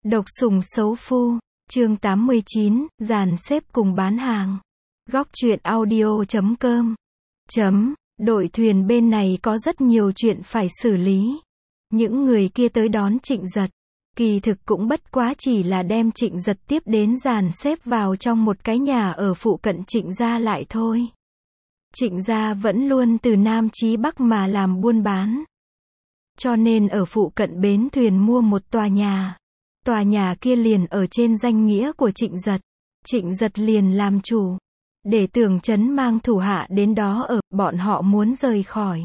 Độc sủng xấu phu, chương 89, dàn xếp cùng bán hàng. Góc truyện audio.com. Đội thuyền bên này có rất nhiều chuyện phải xử lý. Những người kia tới đón Trịnh Giật. Kỳ thực cũng bất quá chỉ là đem Trịnh Giật tiếp đến dàn xếp vào trong một cái nhà ở phụ cận Trịnh gia lại thôi. Trịnh gia vẫn luôn từ Nam chí Bắc mà làm buôn bán. Cho nên ở phụ cận bến thuyền mua một tòa nhà. Tòa nhà kia liền ở trên danh nghĩa của Trịnh Giật. Trịnh Giật liền làm chủ. Để Tưởng Chấn mang thủ hạ đến đó ở, bọn họ muốn rời khỏi.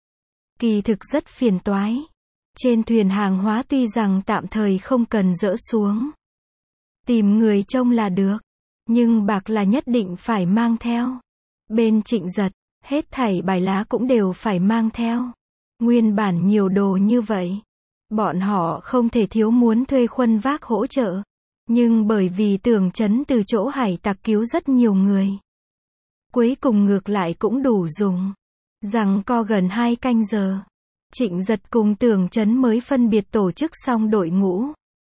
Kỳ thực rất phiền toái. Trên thuyền hàng hóa tuy rằng tạm thời không cần dỡ xuống. Tìm người trông là được. Nhưng bạc là nhất định phải mang theo. Bên Trịnh Giật, hết thảy bài lá cũng đều phải mang theo. Nguyên bản nhiều đồ như vậy. Bọn họ không thể thiếu muốn thuê khuân vác hỗ trợ. Nhưng bởi vì Tưởng Chấn từ chỗ hải tặc cứu rất nhiều người. Cuối cùng ngược lại cũng đủ dùng. Rằng co gần 2 canh giờ. Trịnh Giật cùng Tưởng Chấn mới phân biệt tổ chức xong đội ngũ.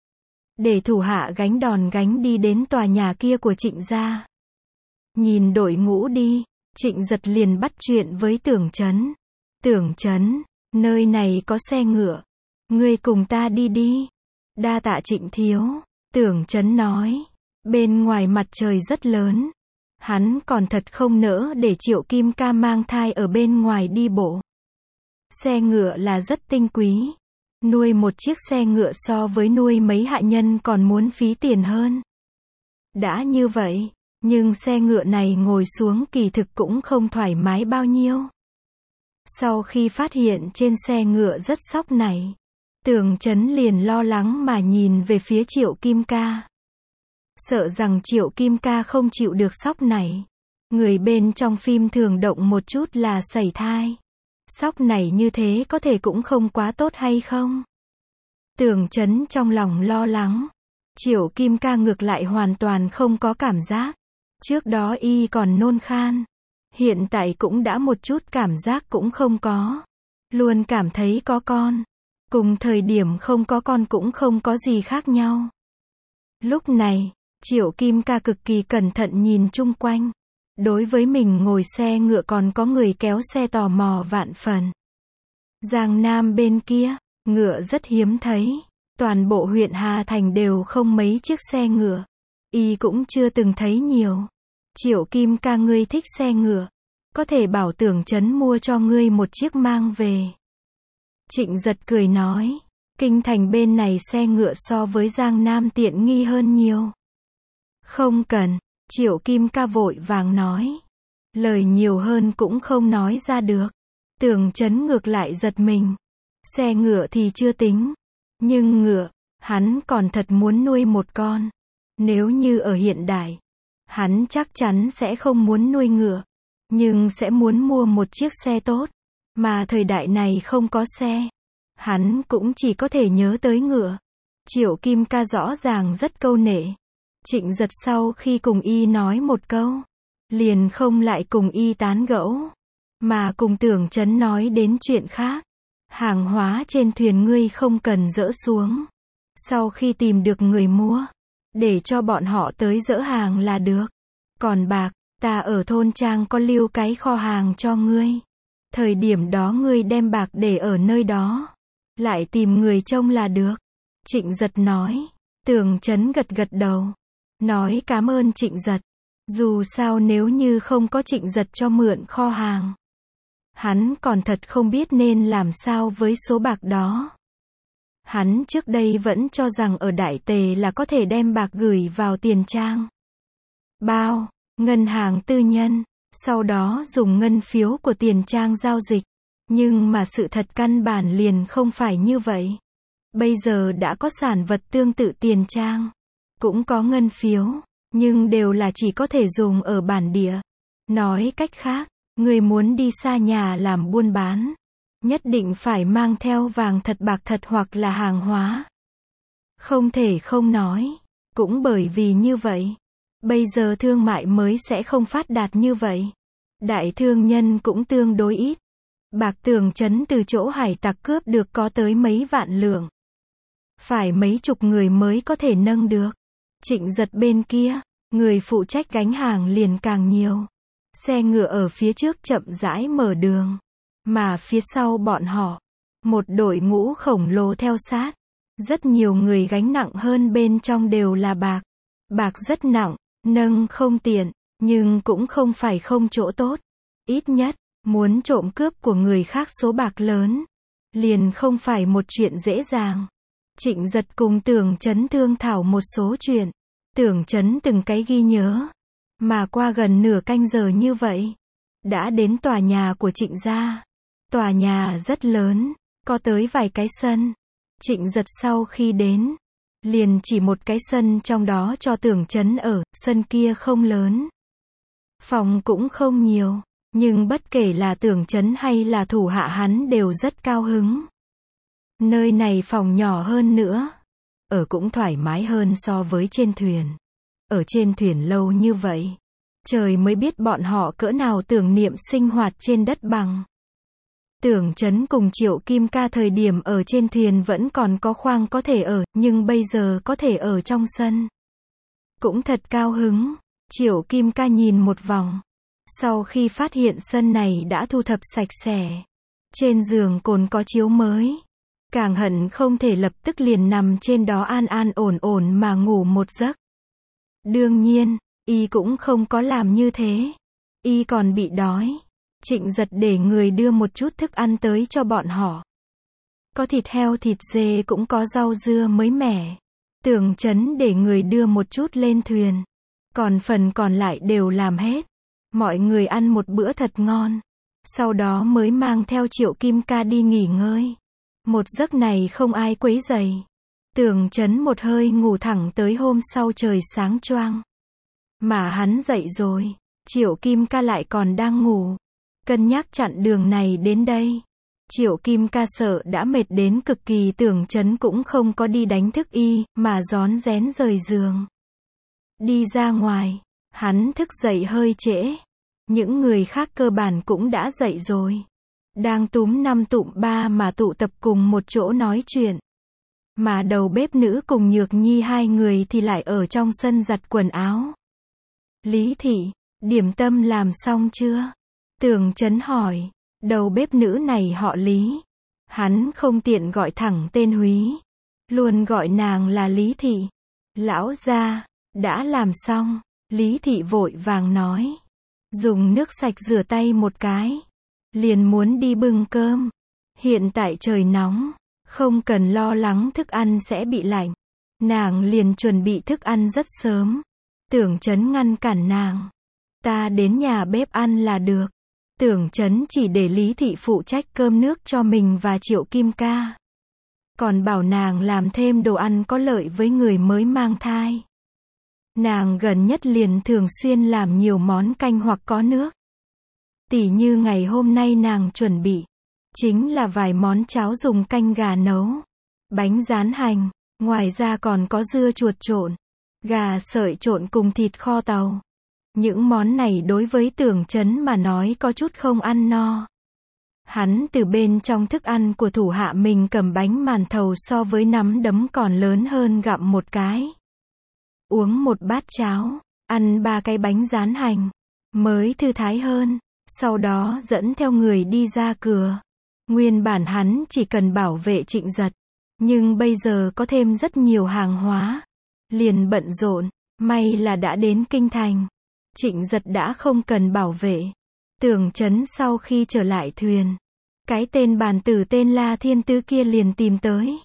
Để thủ hạ gánh đòn gánh đi đến tòa nhà kia của Trịnh gia. Nhìn đội ngũ đi, Trịnh Giật liền bắt chuyện với Tưởng Chấn. Tưởng Chấn, nơi này có xe ngựa. Ngươi cùng ta đi đi. Đa tạ Trịnh thiếu. Tưởng Chấn nói. Bên ngoài mặt trời rất lớn. Hắn còn thật không nỡ để Triệu Kim Ca mang thai ở bên ngoài đi bộ. Xe ngựa là rất tinh quý. Nuôi một chiếc xe ngựa so với nuôi mấy hạ nhân còn muốn phí tiền hơn. Đã như vậy, nhưng xe ngựa này ngồi xuống kỳ thực cũng không thoải mái bao nhiêu. Sau khi phát hiện trên xe ngựa rất sóc này, Tưởng Chấn liền lo lắng mà nhìn về phía Triệu Kim Ca. Sợ rằng Triệu Kim Ca không chịu được sóc này. Người bên trong phim thường động một chút là sảy thai. Sóc này như thế có thể cũng không quá tốt hay không? Tưởng Chấn trong lòng lo lắng. Triệu Kim Ca ngược lại hoàn toàn không có cảm giác. Trước đó y còn nôn khan. Hiện tại cũng đã một chút cảm giác cũng không có. Luôn cảm thấy có con. Cùng thời điểm không có con cũng không có gì khác nhau. Lúc này, Triệu Kim Ca cực kỳ cẩn thận nhìn chung quanh. Đối với mình ngồi xe ngựa còn có người kéo xe tò mò vạn phần. Giang Nam bên kia, ngựa rất hiếm thấy. Toàn bộ huyện Hà Thành đều không mấy chiếc xe ngựa. Y cũng chưa từng thấy nhiều. Triệu Kim Ca ngươi thích xe ngựa. Có thể bảo Tưởng Chấn mua cho ngươi một chiếc mang về. Trịnh Giật cười nói. Kinh thành bên này xe ngựa so với Giang Nam tiện nghi hơn nhiều. Không cần. Triệu Kim Ca vội vàng nói. Lời nhiều hơn cũng không nói ra được. Tưởng Chấn ngược lại giật mình. Xe ngựa thì chưa tính. Nhưng ngựa, hắn còn thật muốn nuôi một con. Nếu như ở hiện đại, hắn chắc chắn sẽ không muốn nuôi ngựa. Nhưng sẽ muốn mua một chiếc xe tốt. Mà thời đại này không có xe. Hắn cũng chỉ có thể nhớ tới ngựa. Triệu Kim Ca rõ ràng rất câu nệ. Trịnh Giật sau khi cùng y nói một câu, liền không lại cùng y tán gẫu, mà cùng Tưởng Chấn nói đến chuyện khác. Hàng hóa trên thuyền ngươi không cần dỡ xuống. Sau khi tìm được người mua, để cho bọn họ tới dỡ hàng là được. Còn bạc, ta ở thôn trang có lưu cái kho hàng cho ngươi. Thời điểm đó ngươi đem bạc để ở nơi đó. Lại tìm người trông là được. Trịnh Giật nói. Tưởng Chấn gật gật đầu. Nói cảm ơn Trịnh Giật. Dù sao nếu như không có Trịnh Giật cho mượn kho hàng, hắn còn thật không biết nên làm sao với số bạc đó. Hắn trước đây vẫn cho rằng ở Đại Tề là có thể đem bạc gửi vào tiền trang bao, ngân hàng tư nhân, sau đó dùng ngân phiếu của tiền trang giao dịch. Nhưng mà sự thật căn bản liền không phải như vậy. Bây giờ đã có sản vật tương tự tiền trang. Cũng có ngân phiếu, nhưng đều là chỉ có thể dùng ở bản địa. Nói cách khác, người muốn đi xa nhà làm buôn bán, nhất định phải mang theo vàng thật bạc thật hoặc là hàng hóa. Không thể không nói, cũng bởi vì như vậy, bây giờ thương mại mới sẽ không phát đạt như vậy. Đại thương nhân cũng tương đối ít. Bạc Tưởng Chấn từ chỗ hải tặc cướp được có tới mấy vạn lượng. phải mấy chục người mới có thể nâng được. Trịnh Giật bên kia, người phụ trách gánh hàng liền càng nhiều. Xe ngựa ở phía trước chậm rãi mở đường, mà phía sau bọn họ, một đội ngũ khổng lồ theo sát. Rất nhiều người gánh nặng hơn bên trong đều là bạc. Bạc rất nặng, nâng không tiện, nhưng cũng không phải không chỗ tốt. Ít nhất, muốn trộm cướp của người khác số bạc lớn, liền không phải một chuyện dễ dàng. Trịnh Giật cùng Tưởng Chấn thương thảo một số chuyện. Tưởng Chấn từng cái ghi nhớ. Mà qua gần nửa canh giờ như vậy, đã đến tòa nhà của Trịnh gia. Tòa nhà rất lớn, có tới vài cái sân. Trịnh Giật sau khi đến, liền chỉ một cái sân trong đó cho Tưởng Chấn ở, sân kia không lớn. Phòng cũng không nhiều, nhưng bất kể là Tưởng Chấn hay là thủ hạ hắn đều rất cao hứng. Nơi này phòng nhỏ hơn nữa, ở cũng thoải mái hơn so với trên thuyền. Ở trên thuyền lâu như vậy, trời mới biết bọn họ cỡ nào tưởng niệm sinh hoạt trên đất bằng. Tưởng Chấn cùng Triệu Kim Ca thời điểm ở trên thuyền vẫn còn có khoang có thể ở, nhưng bây giờ có thể ở trong sân. Cũng thật cao hứng. Triệu Kim Ca nhìn một vòng. Sau khi phát hiện sân này đã thu thập sạch sẽ. Trên giường còn có chiếu mới. Càng hận không thể lập tức liền nằm trên đó an an ổn ổn mà ngủ một giấc. Đương nhiên, y cũng không có làm như thế. Y còn bị đói. Trịnh Giật để người đưa một chút thức ăn tới cho bọn họ. Có thịt heo thịt dê cũng có rau dưa mới mẻ. Tưởng Chấn để người đưa một chút lên thuyền. Còn phần còn lại đều làm hết. Mọi người ăn một bữa thật ngon. Sau đó mới mang theo Triệu Kim Ca đi nghỉ ngơi. Một giấc này không ai quấy rầy. Tưởng Chấn một hơi ngủ thẳng tới hôm sau trời sáng choang. Mà hắn dậy rồi, Triệu Kim Ca lại còn đang ngủ. Cân nhắc chặn đường này đến đây. Triệu Kim Ca sợ đã mệt đến cực kỳ, Tưởng Chấn cũng không có đi đánh thức y, mà rón rén rời giường. Đi ra ngoài, hắn thức dậy hơi trễ. Những người khác cơ bản cũng đã dậy rồi. Đang túm năm tụm ba mà tụ tập cùng một chỗ nói chuyện. Mà đầu bếp nữ cùng Nhược Nhi hai người thì lại ở trong sân giặt quần áo. Lý thị, điểm tâm làm xong chưa? Tưởng Chấn hỏi. Đầu bếp nữ này họ Lý. Hắn không tiện gọi thẳng tên Húy. Luôn gọi nàng là Lý thị. Lão gia, đã làm xong. Lý thị vội vàng nói. Dùng nước sạch rửa tay một cái. Liền muốn đi bưng cơm. Hiện tại trời nóng. Không cần lo lắng thức ăn sẽ bị lạnh. Nàng liền chuẩn bị thức ăn rất sớm. Tưởng Chấn ngăn cản nàng. Ta đến nhà bếp ăn là được. Tưởng Chấn chỉ để Lý thị phụ trách cơm nước cho mình và Triệu Kim Ca. Còn bảo nàng làm thêm đồ ăn có lợi với người mới mang thai. Nàng gần nhất liền thường xuyên làm nhiều món canh hoặc có nước. Tỉ như ngày hôm nay nàng chuẩn bị, chính là vài món cháo dùng canh gà nấu, bánh rán hành, ngoài ra còn có dưa chuột trộn, gà sợi trộn cùng thịt kho tàu. Những món này đối với Tưởng Chấn mà nói có chút không ăn no. Hắn từ bên trong thức ăn của thủ hạ mình cầm bánh màn thầu so với nắm đấm còn lớn hơn gặm một cái. Uống một bát cháo, ăn 3 cái bánh rán hành, mới thư thái hơn. Sau đó dẫn theo người đi ra cửa. Nguyên bản hắn chỉ cần bảo vệ Trịnh Giật. Nhưng bây giờ có thêm rất nhiều hàng hóa. Liền bận rộn, may là đã đến kinh thành. Trịnh Giật đã không cần bảo vệ. Tưởng Chấn sau khi trở lại thuyền. Cái tên bàn tử tên La Thiên Tứ kia liền tìm tới.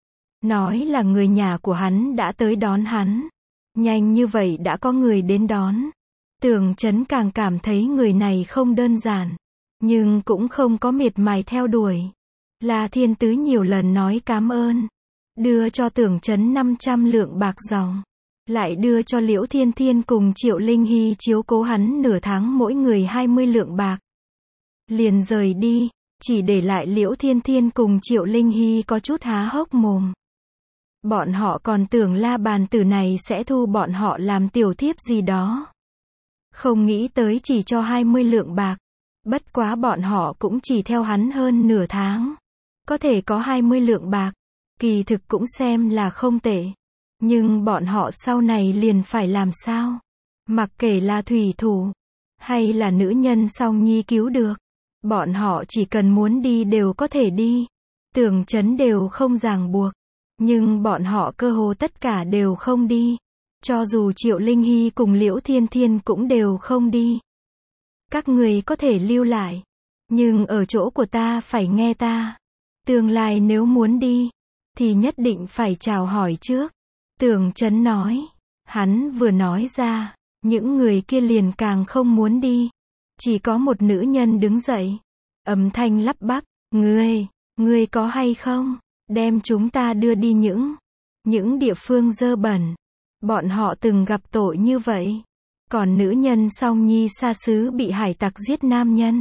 Nói là người nhà của hắn đã tới đón hắn. Nhanh như vậy đã có người đến đón. Tưởng Chấn càng cảm thấy người này không đơn giản. Nhưng cũng không có miệt mài theo đuổi. La Thiên Tứ nhiều lần nói cảm ơn. Đưa cho Tưởng Chấn 500 lượng bạc dòng. Lại đưa cho Liễu Thiên Thiên cùng Triệu Linh Hy chiếu cố hắn nửa tháng mỗi người 20 lượng bạc. Liền rời đi, chỉ để lại Liễu Thiên Thiên cùng Triệu Linh Hy có chút há hốc mồm. Bọn họ còn tưởng La bàn tử này sẽ thu bọn họ làm tiểu thiếp gì đó. Không nghĩ tới chỉ cho 20 lượng bạc. Bất quá bọn họ cũng chỉ theo hắn hơn nửa tháng. Có thể có 20 lượng bạc. Kỳ thực cũng xem là không tệ. Nhưng bọn họ sau này liền phải làm sao? Mặc kệ là thủy thủ, hay là nữ nhân song nhi cứu được. Bọn họ chỉ cần muốn đi đều có thể đi. Tưởng Chấn đều không ràng buộc. Nhưng bọn họ cơ hồ tất cả đều không đi. Cho dù Triệu Linh Hy cùng Liễu Thiên Thiên cũng đều không đi. Các người có thể lưu lại. Nhưng ở chỗ của ta phải nghe ta. Tương lai nếu muốn đi, thì nhất định phải chào hỏi trước. Tưởng Chấn nói. Hắn vừa nói ra, những người kia liền càng không muốn đi. Chỉ có một nữ nhân đứng dậy. Âm thanh lắp bắp. Ngươi có hay không? Đem chúng ta đưa đi những địa phương dơ bẩn. Bọn họ từng gặp tội như vậy. Còn nữ nhân song nhi xa xứ bị hải tặc giết nam nhân.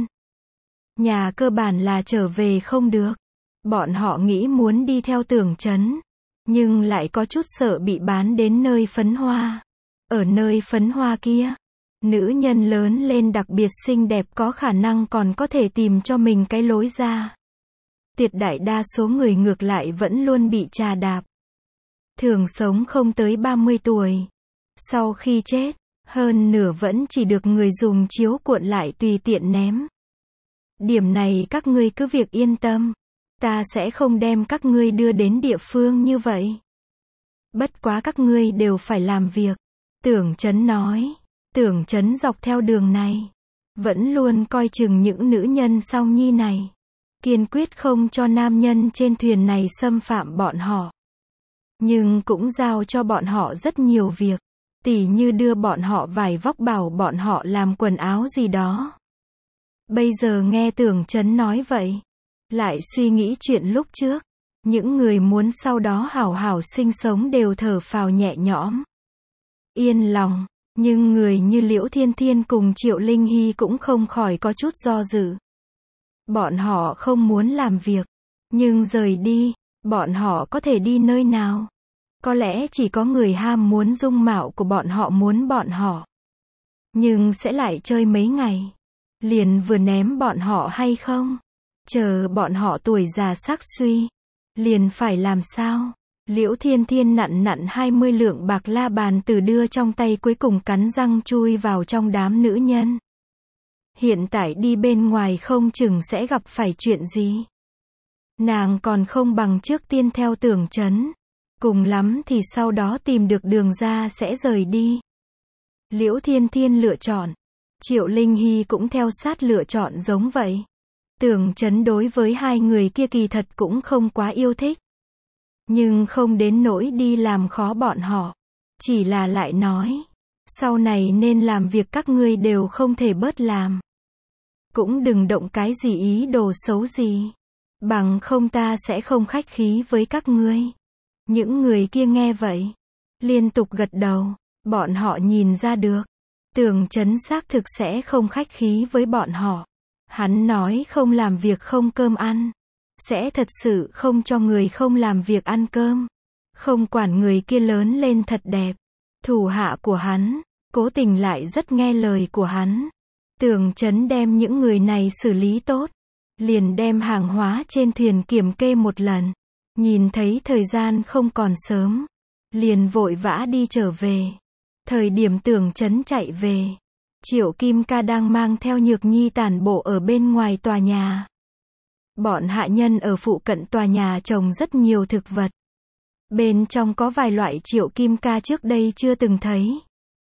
Nhà cơ bản là trở về không được. Bọn họ nghĩ muốn đi theo Tưởng Chấn. Nhưng lại có chút sợ bị bán đến nơi phấn hoa. Ở nơi phấn hoa kia, nữ nhân lớn lên đặc biệt xinh đẹp có khả năng còn có thể tìm cho mình cái lối ra. Tuyệt đại đa số người ngược lại vẫn luôn bị chà đạp. Thường sống không tới 30 tuổi. Sau khi chết, hơn nửa vẫn chỉ được người dùng chiếu cuộn lại tùy tiện ném. Điểm này các ngươi cứ việc yên tâm. Ta sẽ không đem các ngươi đưa đến địa phương như vậy. Bất quá các ngươi đều phải làm việc. Tưởng Chấn nói. Tưởng Chấn dọc theo đường này, vẫn luôn coi chừng những nữ nhân song nhi này. Kiên quyết không cho nam nhân trên thuyền này xâm phạm bọn họ. Nhưng cũng giao cho bọn họ rất nhiều việc. Tỉ như đưa bọn họ vải vóc bảo bọn họ làm quần áo gì đó. Bây giờ nghe Tưởng Chấn nói vậy, lại suy nghĩ chuyện lúc trước. Những người muốn sau đó hảo hảo sinh sống đều thở phào nhẹ nhõm. Yên lòng. Nhưng người như Liễu Thiên Thiên cùng Triệu Linh Hy cũng không khỏi có chút do dự. Bọn họ không muốn làm việc. Nhưng rời đi, bọn họ có thể đi nơi nào? Có lẽ chỉ có người ham muốn dung mạo của bọn họ muốn bọn họ. Nhưng sẽ lại chơi mấy ngày. Liền vừa ném bọn họ hay không? Chờ bọn họ tuổi già sắc suy. Liền phải làm sao? Liễu Thiên Thiên nặn 20 lượng bạc la bàn từ đưa trong tay cuối cùng cắn răng chui vào trong đám nữ nhân. Hiện tại đi bên ngoài không chừng sẽ gặp phải chuyện gì. Nàng còn không bằng trước tiên theo Tưởng Chấn. Cùng lắm thì sau đó tìm được đường ra sẽ rời đi. Liễu Thiên Thiên lựa chọn. Triệu Linh Hy cũng theo sát lựa chọn giống vậy. Tưởng Chấn đối với hai người kia kỳ thật cũng không quá yêu thích. Nhưng không đến nỗi đi làm khó bọn họ. Chỉ là lại nói. Sau này nên làm việc các ngươi đều không thể bớt làm. Cũng đừng động cái gì ý đồ xấu gì. Bằng không ta sẽ không khách khí với các ngươi. Những người kia nghe vậy. Liên tục gật đầu. Bọn họ nhìn ra được. Tưởng Chấn xác thực sẽ không khách khí với bọn họ. Hắn nói không làm việc không cơm ăn. Sẽ thật sự không cho người không làm việc ăn cơm. Không quản người kia lớn lên thật đẹp. Thủ hạ của hắn, cố tình lại rất nghe lời của hắn. Tưởng Chấn đem những người này xử lý tốt. Liền đem hàng hóa trên thuyền kiểm kê một lần. Nhìn thấy thời gian không còn sớm. Liền vội vã đi trở về. Thời điểm Tưởng Chấn chạy về. Triệu Kim Ca đang mang theo Nhược Nhi tản bộ ở bên ngoài tòa nhà. Bọn hạ nhân ở phụ cận tòa nhà trồng rất nhiều thực vật. Bên trong có vài loại Triệu Kim Ca trước đây chưa từng thấy.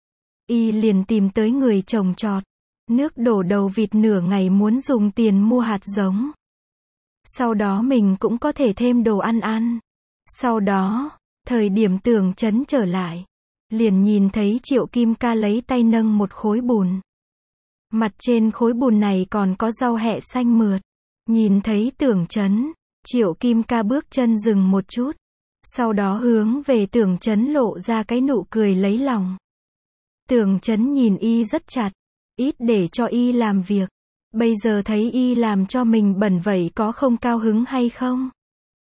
Y liền tìm tới người trồng trọt. Nước đổ đầu vịt nửa ngày muốn dùng tiền mua hạt giống. Sau đó mình cũng có thể thêm đồ ăn. Sau đó, thời điểm Tưởng Chấn trở lại. Liền nhìn thấy Triệu Kim Ca lấy tay nâng một khối bùn. Mặt trên khối bùn này còn có rau hẹ xanh mượt. Nhìn thấy Tưởng Chấn, Triệu Kim Ca bước chân dừng một chút. Sau đó hướng về Tưởng Chấn lộ ra cái nụ cười lấy lòng. Tưởng Chấn nhìn y rất chặt. Ít để cho y làm việc. Bây giờ thấy y làm cho mình bẩn vậy có không cao hứng hay không?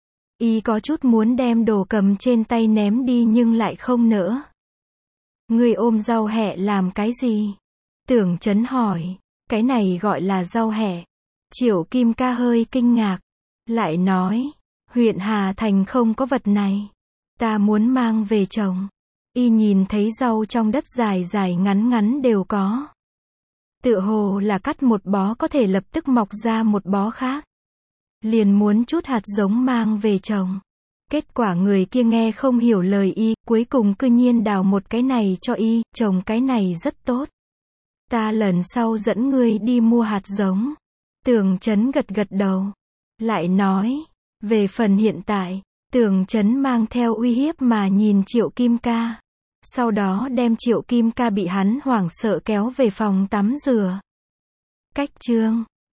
Y có chút muốn đem đồ cầm trên tay ném đi nhưng lại không nỡ. Người ôm rau hẹ làm cái gì? Tưởng Chấn hỏi. Cái này gọi là rau hẹ. Triệu Kim Ca hơi kinh ngạc. Lại nói. Huyện Hà Thành không có vật này. Ta muốn mang về trồng. Y nhìn thấy rau trong đất dài dài ngắn ngắn đều có. Tựa hồ là cắt một bó có thể lập tức mọc ra một bó khác. Liền muốn chút hạt giống mang về trồng. Kết quả người kia nghe không hiểu lời y, cuối cùng cư nhiên đào một cái này cho y, trồng cái này rất tốt. Ta lần sau dẫn ngươi đi mua hạt giống. Tưởng Chấn gật gật đầu. Lại nói, về phần hiện tại, Tưởng Chấn mang theo uy hiếp mà nhìn Triệu Kim Ca. Sau đó đem Triệu Kim Ca bị hắn hoảng sợ kéo về phòng tắm rửa. Cách chương